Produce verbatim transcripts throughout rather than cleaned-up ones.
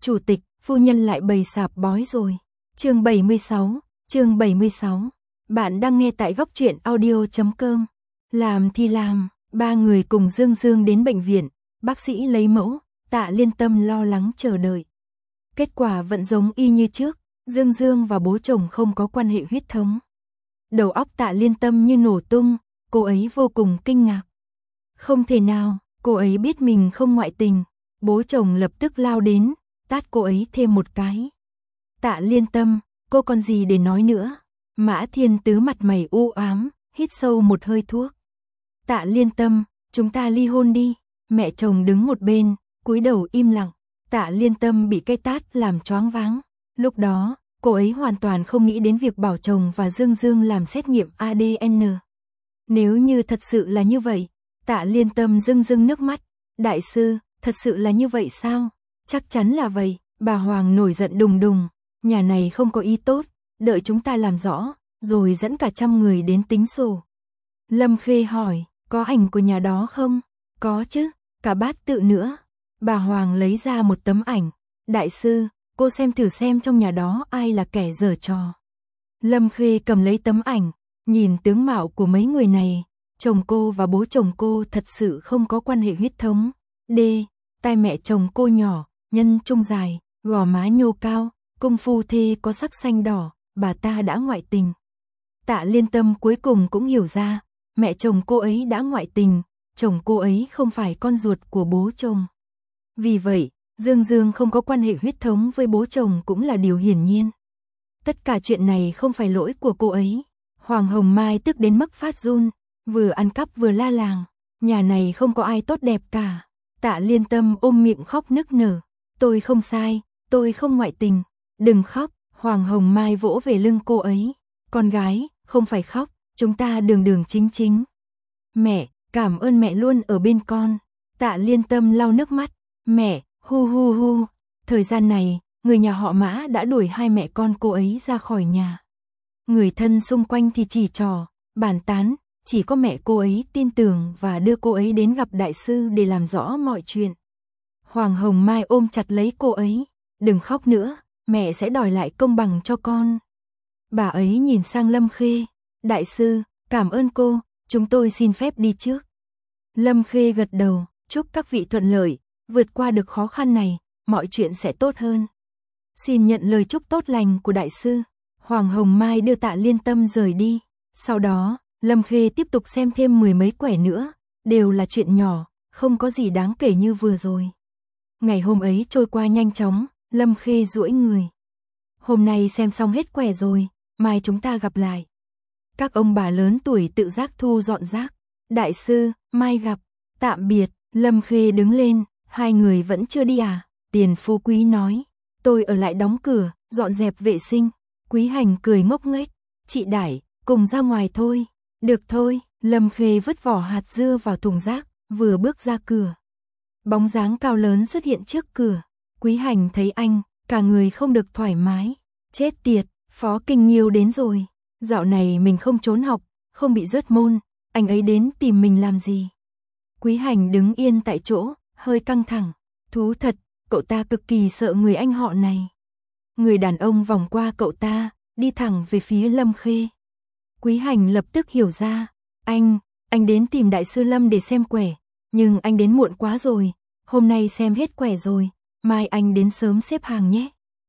Chủ tịch, phu nhân lại bày sạp bói rồi. Chương bảy mươi sáu, chương bảy mươi sáu. Bạn đang nghe tại góc truyện audio chấm com. Làm thì làm, ba người cùng Dương Dương đến bệnh viện, bác sĩ lấy mẫu, Tạ Liên Tâm lo lắng chờ đợi. Kết quả vẫn giống y như trước, Dương Dương và bố chồng không có quan hệ huyết thống. Đầu óc Tạ Liên Tâm như nổ tung, cô ấy vô cùng kinh ngạc. Không thể nào, cô ấy biết mình không ngoại tình, bố chồng lập tức lao đến, tát cô ấy thêm một cái. Tạ Liên Tâm, cô còn gì để nói nữa? Mã Thiên Tứ mặt mày u ám, hít sâu một hơi thuốc. Tạ Liên Tâm, chúng ta ly hôn đi. Mẹ chồng đứng một bên, cúi đầu im lặng. Tạ Liên Tâm bị cái tát làm choáng váng. Lúc đó, cô ấy hoàn toàn không nghĩ đến việc bảo chồng và Dương Dương làm xét nghiệm a đê en. Nếu như thật sự là như vậy, Tạ Liên Tâm rưng rưng nước mắt. Đại sư, thật sự là như vậy sao? Chắc chắn là vậy. Bà Hoàng nổi giận đùng đùng. Nhà này không có ý tốt, đợi chúng ta làm rõ, rồi dẫn cả trăm người đến tính sổ. Lâm Khê hỏi, có ảnh của nhà đó không? Có chứ, cả bát tự nữa. Bà Hoàng lấy ra một tấm ảnh. Đại sư, cô xem thử xem trong nhà đó ai là kẻ giở trò. Lâm Khê cầm lấy tấm ảnh, nhìn tướng mạo của mấy người này. Chồng cô và bố chồng cô thật sự không có quan hệ huyết thống. D. Tai mẹ chồng cô nhỏ, nhân trung dài, gò má nhô cao, cung phu thê có sắc xanh đỏ, bà ta đã ngoại tình. Tạ Liên Tâm cuối cùng cũng hiểu ra, mẹ chồng cô ấy đã ngoại tình, chồng cô ấy không phải con ruột của bố chồng. Vì vậy, Dương Dương không có quan hệ huyết thống với bố chồng cũng là điều hiển nhiên. Tất cả chuyện này không phải lỗi của cô ấy. Hoàng Hồng Mai tức đến mức phát run, vừa ăn cắp vừa la làng. Nhà này không có ai tốt đẹp cả. Tạ Liên Tâm ôm miệng khóc nức nở. Tôi không sai, tôi không ngoại tình. Đừng khóc, Hoàng Hồng Mai vỗ về lưng cô ấy. Con gái, không phải khóc, chúng ta đường đường chính chính. Mẹ, cảm ơn mẹ luôn ở bên con. Tạ Liên Tâm lau nước mắt. Mẹ, hu hu hu. Thời gian này, người nhà họ Mã đã đuổi hai mẹ con cô ấy ra khỏi nhà. Người thân xung quanh thì chỉ trò, bàn tán, chỉ có mẹ cô ấy tin tưởng và đưa cô ấy đến gặp đại sư để làm rõ mọi chuyện. Hoàng Hồng Mai ôm chặt lấy cô ấy. Đừng khóc nữa, mẹ sẽ đòi lại công bằng cho con. Bà ấy nhìn sang Lâm Khê. Đại sư, cảm ơn cô, chúng tôi xin phép đi trước. Lâm Khê gật đầu, chúc các vị thuận lợi, vượt qua được khó khăn này, mọi chuyện sẽ tốt hơn. Xin nhận lời chúc tốt lành của đại sư. Hoàng Hồng Mai đưa Tạ Liên Tâm rời đi. Sau đó, Lâm Khê tiếp tục xem thêm mười mấy quẻ nữa, đều là chuyện nhỏ, không có gì đáng kể như vừa rồi. Ngày hôm ấy trôi qua nhanh chóng, Lâm Khê duỗi người. Hôm nay xem xong hết quẻ rồi, mai chúng ta gặp lại. Các ông bà lớn tuổi tự giác thu dọn rác. Đại sư, mai gặp, tạm biệt. Lâm Khê đứng lên, hai người vẫn chưa đi à? Tiền Phú Quý nói, tôi ở lại đóng cửa, dọn dẹp vệ sinh. Quý Hành cười ngốc nghếch, chị Đại, cùng ra ngoài thôi. Được thôi, Lâm Khê vứt vỏ hạt dưa vào thùng rác, vừa bước ra cửa. Bóng dáng cao lớn xuất hiện trước cửa. Quý Hành thấy anh, cả người không được thoải mái. Chết tiệt, Phó Kinh Nghiêu đến rồi. Dạo này mình không trốn học, không bị rớt môn, anh ấy đến tìm mình làm gì? Quý Hành đứng yên tại chỗ, hơi căng thẳng. Thú thật, cậu ta cực kỳ sợ người anh họ này. Người đàn ông vòng qua cậu ta, đi thẳng về phía Lâm Khê. Quý Hành lập tức hiểu ra. Anh, anh đến tìm đại sư Lâm để xem quẻ. Nhưng anh đến muộn quá rồi. Hôm nay xem hết quẻ rồi. Mai anh đến sớm xếp hàng nhé.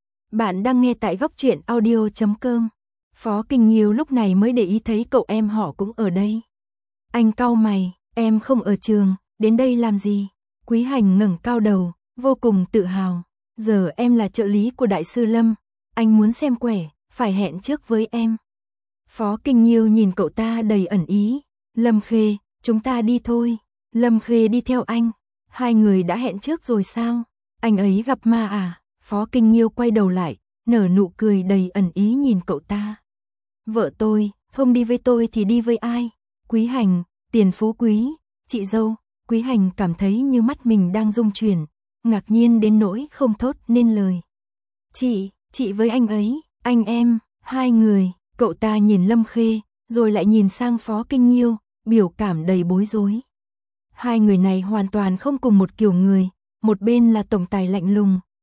Bạn đang nghe tại góc truyện audio chấm com. Phó Kinh Nghiêu lúc này mới để ý thấy cậu em họ cũng ở đây. Anh cau mày, em không ở trường, đến đây làm gì? Quý Hành ngẩng cao đầu, vô cùng tự hào. Giờ em là trợ lý của đại sư Lâm. Anh muốn xem quẻ, phải hẹn trước với em. Phó Kinh Nghiêu nhìn cậu ta đầy ẩn ý. Lâm Khê, chúng ta đi thôi. Lâm Khê đi theo anh. Hai người đã hẹn trước rồi sao? Anh ấy gặp ma à? Phó Kinh Nghiêu quay đầu lại, nở nụ cười đầy ẩn ý nhìn cậu ta. Vợ tôi, không đi với tôi thì đi với ai? Quý Hành, Tiền Phú Quý, chị dâu. Quý Hành cảm thấy như mắt mình đang rung chuyển, ngạc nhiên đến nỗi không thốt nên lời. Chị, chị với anh ấy, anh em, hai người. Cậu ta nhìn Lâm Khê, rồi lại nhìn sang Phó Kinh Nghiêu, biểu cảm đầy bối rối. Hai người này hoàn toàn không cùng một kiểu người, một bên là tổng tài lạnh lùng,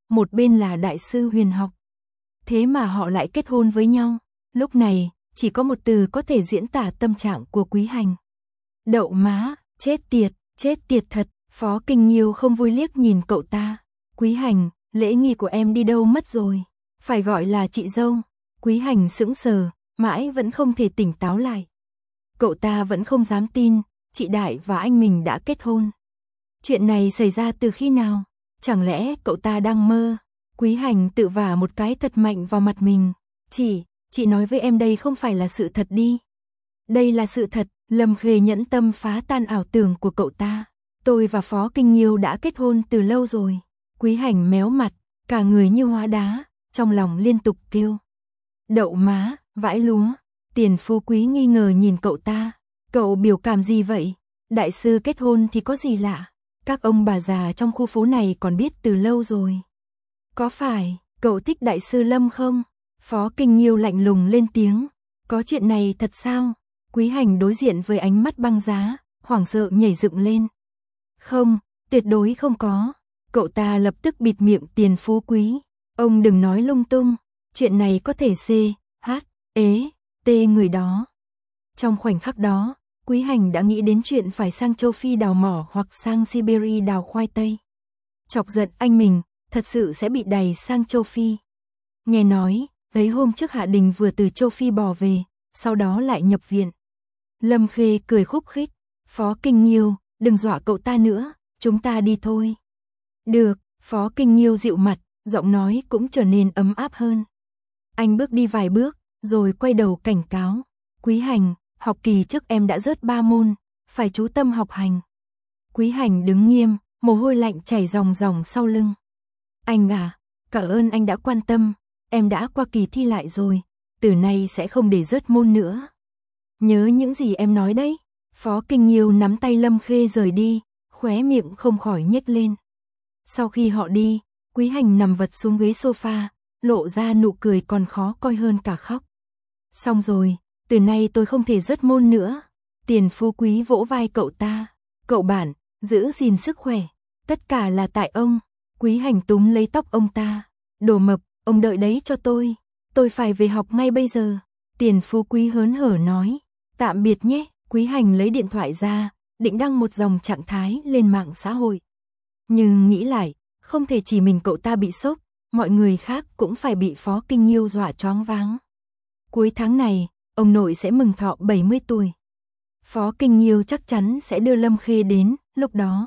một bên là đại sư huyền học. Thế mà họ lại kết hôn với nhau. Lúc này, chỉ có một từ có thể diễn tả tâm trạng của Quý Hành. Đậu má, chết tiệt, chết tiệt thật. Phó Kinh Nghiêu không vui liếc nhìn cậu ta. Quý Hành, lễ nghi của em đi đâu mất rồi? Phải gọi là chị dâu. Quý Hành sững sờ, mãi vẫn không thể tỉnh táo lại. Cậu ta vẫn không dám tin, chị Đại và anh mình đã kết hôn. Chuyện này xảy ra từ khi nào? Chẳng lẽ cậu ta đang mơ? Quý Hành tự vả một cái thật mạnh vào mặt mình. Chị, chị nói với em đây không phải là sự thật đi. Đây là sự thật. Lâm Khê nhẫn tâm phá tan ảo tưởng của cậu ta. Tôi và Phó Kinh Nghiêu đã kết hôn từ lâu rồi. Quý Hành méo mặt, cả người như hóa đá, trong lòng liên tục kêu. Đậu má, vãi lúa. Tiền Phú Quý nghi ngờ nhìn cậu ta. Cậu biểu cảm gì vậy? Đại sư kết hôn thì có gì lạ? Các ông bà già trong khu phố này còn biết từ lâu rồi. Có phải, cậu thích đại sư Lâm không? Phó Kinh Nghiêu lạnh lùng lên tiếng. Có chuyện này thật sao? Quý Hành đối diện với ánh mắt băng giá, hoảng sợ nhảy dựng lên. Không, tuyệt đối không có. Cậu ta lập tức bịt miệng Tiền Phú Quý. Ông đừng nói lung tung, chuyện này có thể C, H, ế, T người đó. Trong khoảnh khắc đó, Quý Hành đã nghĩ đến chuyện phải sang châu Phi đào mỏ hoặc sang Siberia đào khoai tây. Chọc giận anh mình, thật sự sẽ bị đày sang châu Phi. Nghe nói, ấy hôm trước Hạ Đình vừa từ châu Phi bò về, sau đó lại nhập viện. Lâm Khê cười khúc khích. Phó Kinh Nghiêu, đừng dọa cậu ta nữa, chúng ta đi thôi. Được, Phó Kinh Nghiêu dịu mặt, giọng nói cũng trở nên ấm áp hơn. Anh bước đi vài bước, rồi quay đầu cảnh cáo. Quý Hành, học kỳ trước em đã rớt ba môn, phải chú tâm học hành. Quý Hành đứng nghiêm, mồ hôi lạnh chảy ròng ròng sau lưng. Anh à, cảm ơn anh đã quan tâm, em đã qua kỳ thi lại rồi, từ nay sẽ không để rớt môn nữa. Nhớ những gì em nói đấy. Phó Kinh Nghiêu nắm tay Lâm Khê rời đi, khóe miệng không khỏi nhếch lên. Sau khi họ đi, Quý Hành nằm vật xuống ghế sofa, lộ ra nụ cười còn khó coi hơn cả khóc. Xong rồi, từ nay tôi không thể rớt môn nữa. Tiền Phú Quý vỗ vai cậu ta. Cậu bản, giữ gìn sức khỏe. Tất cả là tại ông. Quý Hành túm lấy tóc ông ta. Đồ mập, ông đợi đấy cho tôi. Tôi phải về học ngay bây giờ. Tiền Phú Quý hớn hở nói. Tạm biệt nhé. Quý Hành lấy điện thoại ra, định đăng một dòng trạng thái lên mạng xã hội. Nhưng nghĩ lại, không thể chỉ mình cậu ta bị sốc, mọi người khác cũng phải bị Phó Kinh Nghiêu dọa choáng váng. Cuối tháng này, ông nội sẽ mừng thọ bảy mươi tuổi. Phó Kinh Nghiêu chắc chắn sẽ đưa Lâm Khê đến, lúc đó.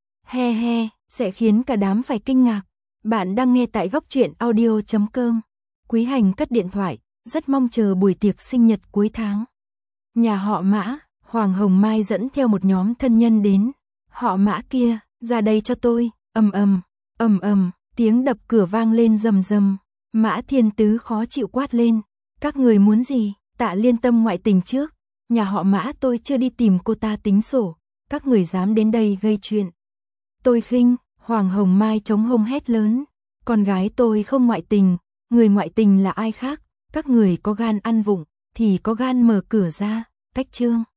He he, sẽ khiến cả đám phải kinh ngạc. Bạn đang nghe tại góc truyện audio chấm com. Quý Hành cất điện thoại, rất mong chờ buổi tiệc sinh nhật cuối tháng. Nhà họ Mã, Hoàng Hồng Mai dẫn theo một nhóm thân nhân đến. Họ Mã kia, ra đây cho tôi, ầm ầm, ầm ầm, tiếng đập cửa vang lên rầm rầm. Mã Thiên Tứ khó chịu quát lên. Các người muốn gì? Tạ Liên Tâm ngoại tình trước. Nhà họ Mã tôi chưa đi tìm cô ta tính sổ. Các người dám đến đây gây chuyện. Tôi khinh, Hoàng Hồng Mai chống hông hét lớn. Con gái tôi không ngoại tình, người ngoại tình là ai khác? Các người có gan ăn vụng, thì có gan mở cửa ra, cách trương.